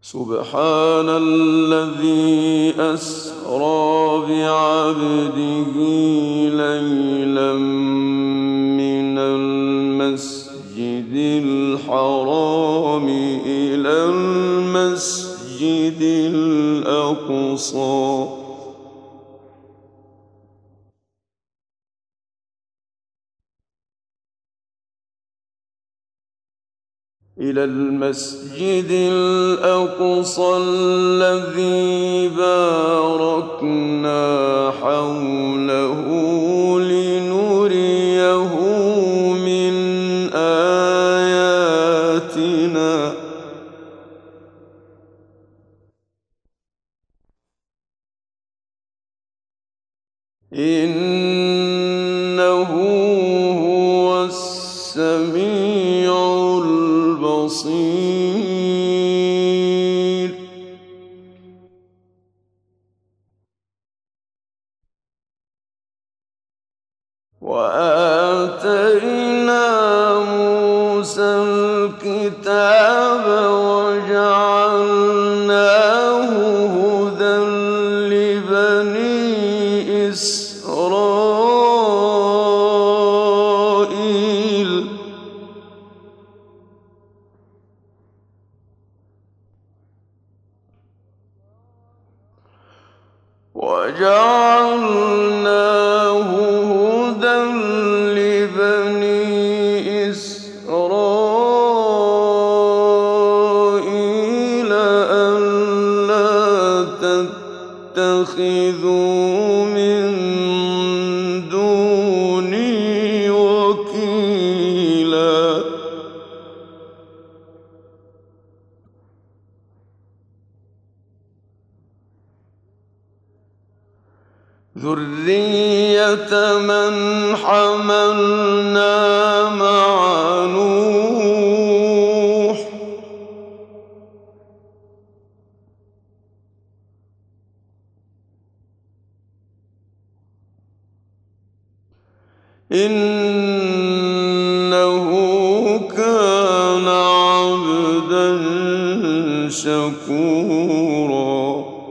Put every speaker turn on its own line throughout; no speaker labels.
سبحان الذي أسرى بعبده ليلا من المسجد الحرام إلى المسجد الأقصى الذي باركنا حوله لنريه من آياتنا إنه هو السميع البصير. وآتينا موسى الكتاب وجعلناه هدى لبني إسرائيل ألا تتخذوا من دوني وكيلا. ذرية من حملنا مع نوح إنه كان عبدا شكورا.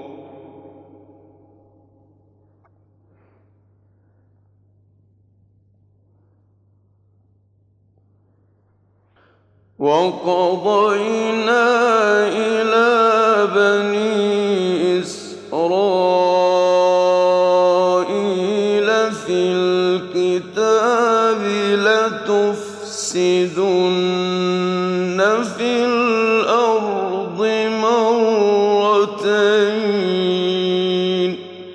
وقضينا إلى بني إسرائيل في الكتاب لتفسدن في الأرض مرتين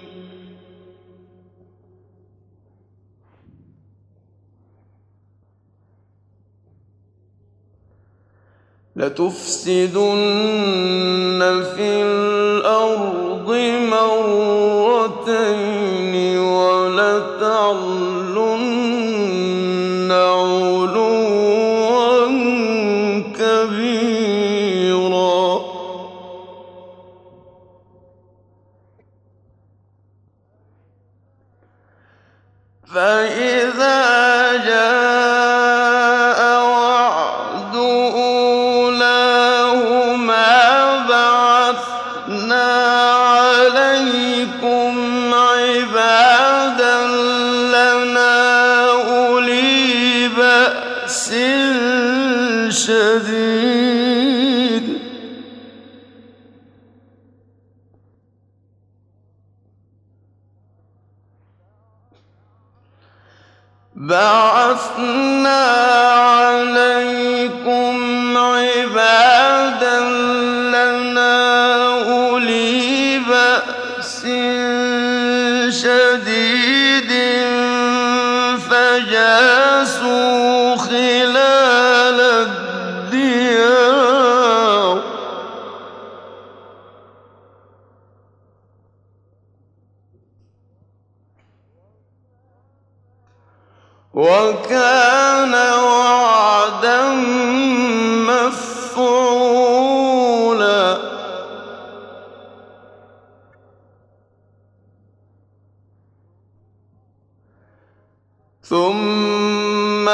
ولتعلن علوا كبيرا. فإذا جاء وعد أولاهما بعثنا عليكم عبادا لنا أولي بأس شديد فجاسوا خلال الديار وكان وعدا مفعولا. ثم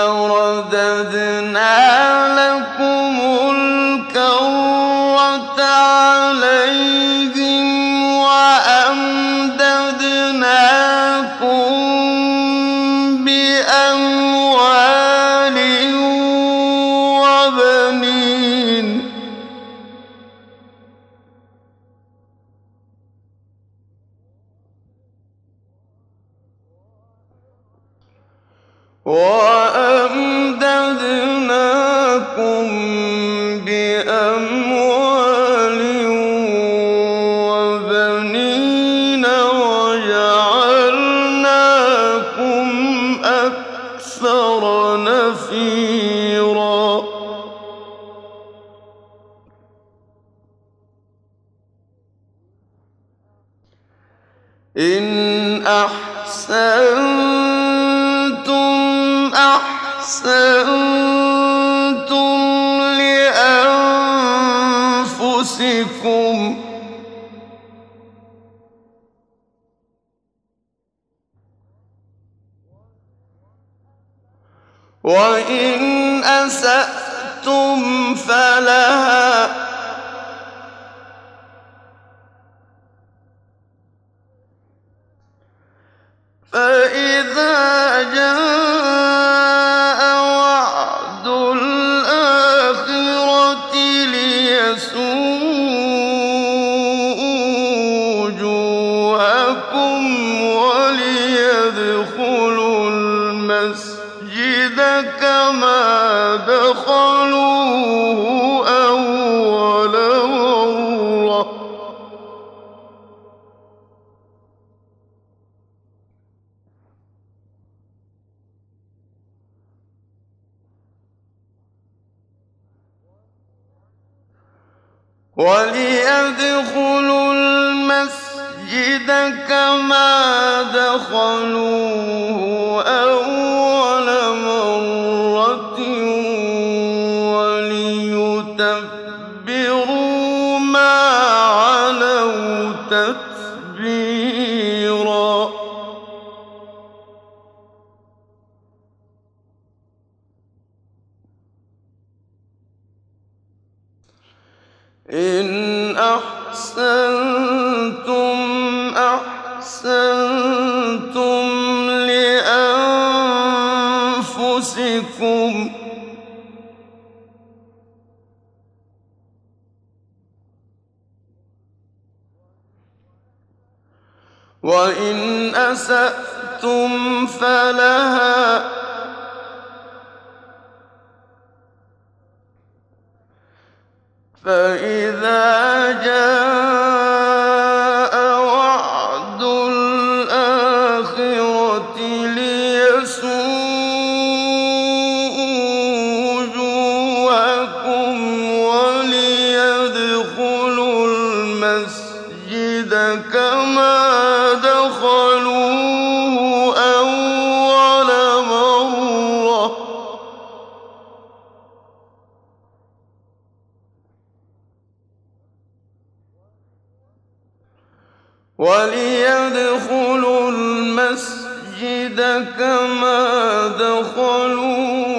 رددنا لكم الكرة وبنين وأمددناكم بأموال وبنين وجعلناكم أكثر نفيرا إن أحسنتم لأنفسكم وإن أسأتم فلها فإذا جاء وعد الآخرة ليسوءوا وجوهكم وليدخلوا المسجد كما دخلوه أول مرة وليدخلوا المسجد كما دخلوه أول مرة وليتبروا ما علوا تتبيرا إن أحسنتم لأنفسكم وإن أسأتم فلها فإذا جاء وعد الآخرة ليسوءوا وجوهكم وليدخلوا المسجد كما دخلوه أول مرة وليدخلوا المسجد كما دخلوه